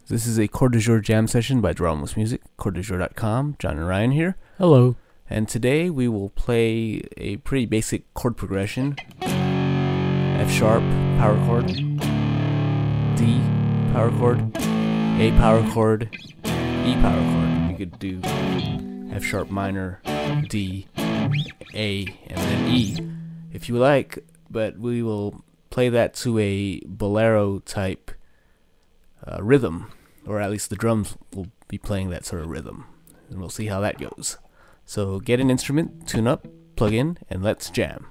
This is a Chord du Jour jam session by Drumless Music, chorddujour.com. John and Ryan here. Hello. And today we will play a pretty basic chord progression. F sharp, power chord, D, power chord, A power chord, E power chord. You could do F sharp minor, D, A, and then E if you like, but we will play that to a bolero type rhythm, or at least the drums will be playing that sort of rhythm, and we'll see how that goes. So get an instrument, tune up, plug in, and let's jam.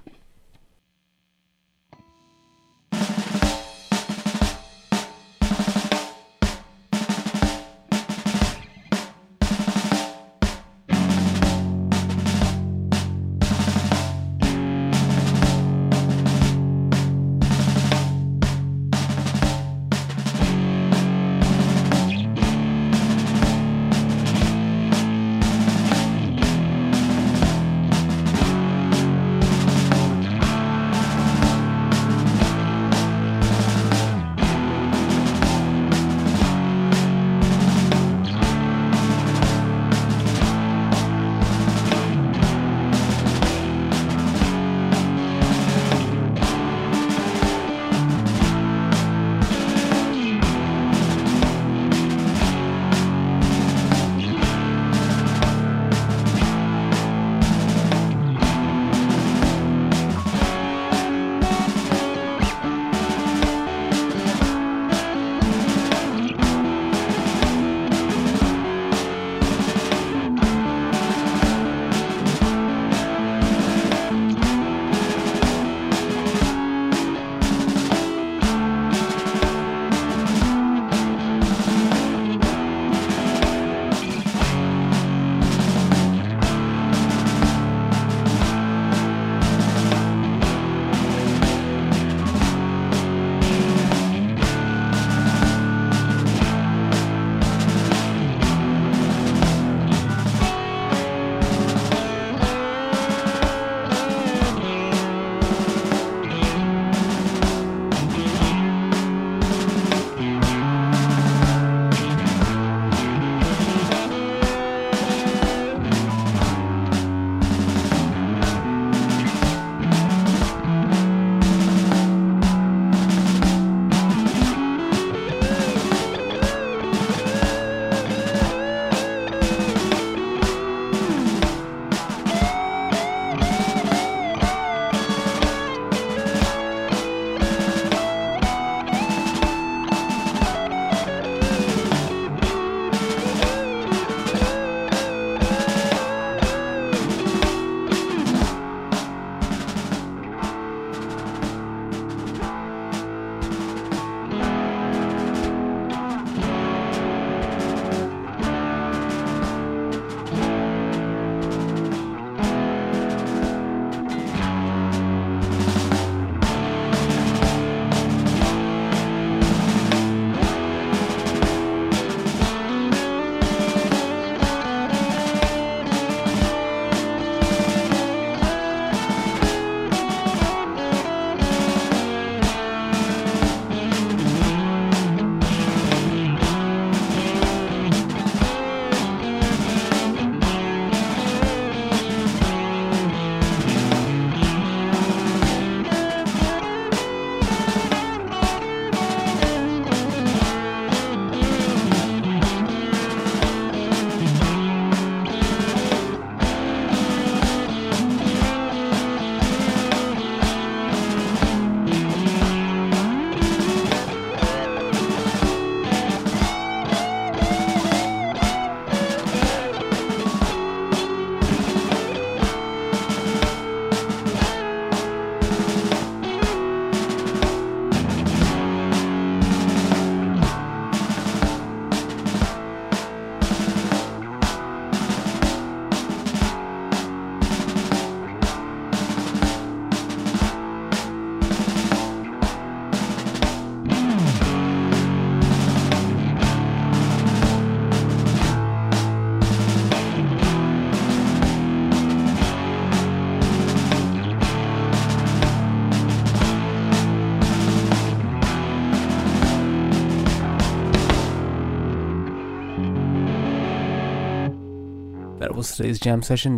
That was today's jam session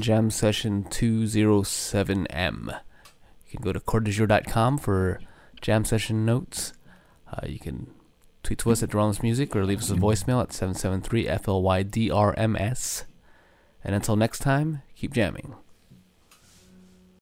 207M. You can go to chorddejour.com for jam session notes. You can tweet to us at Drums Music or leave us a voicemail at 773-FLYDRMS. And until next time, keep jamming.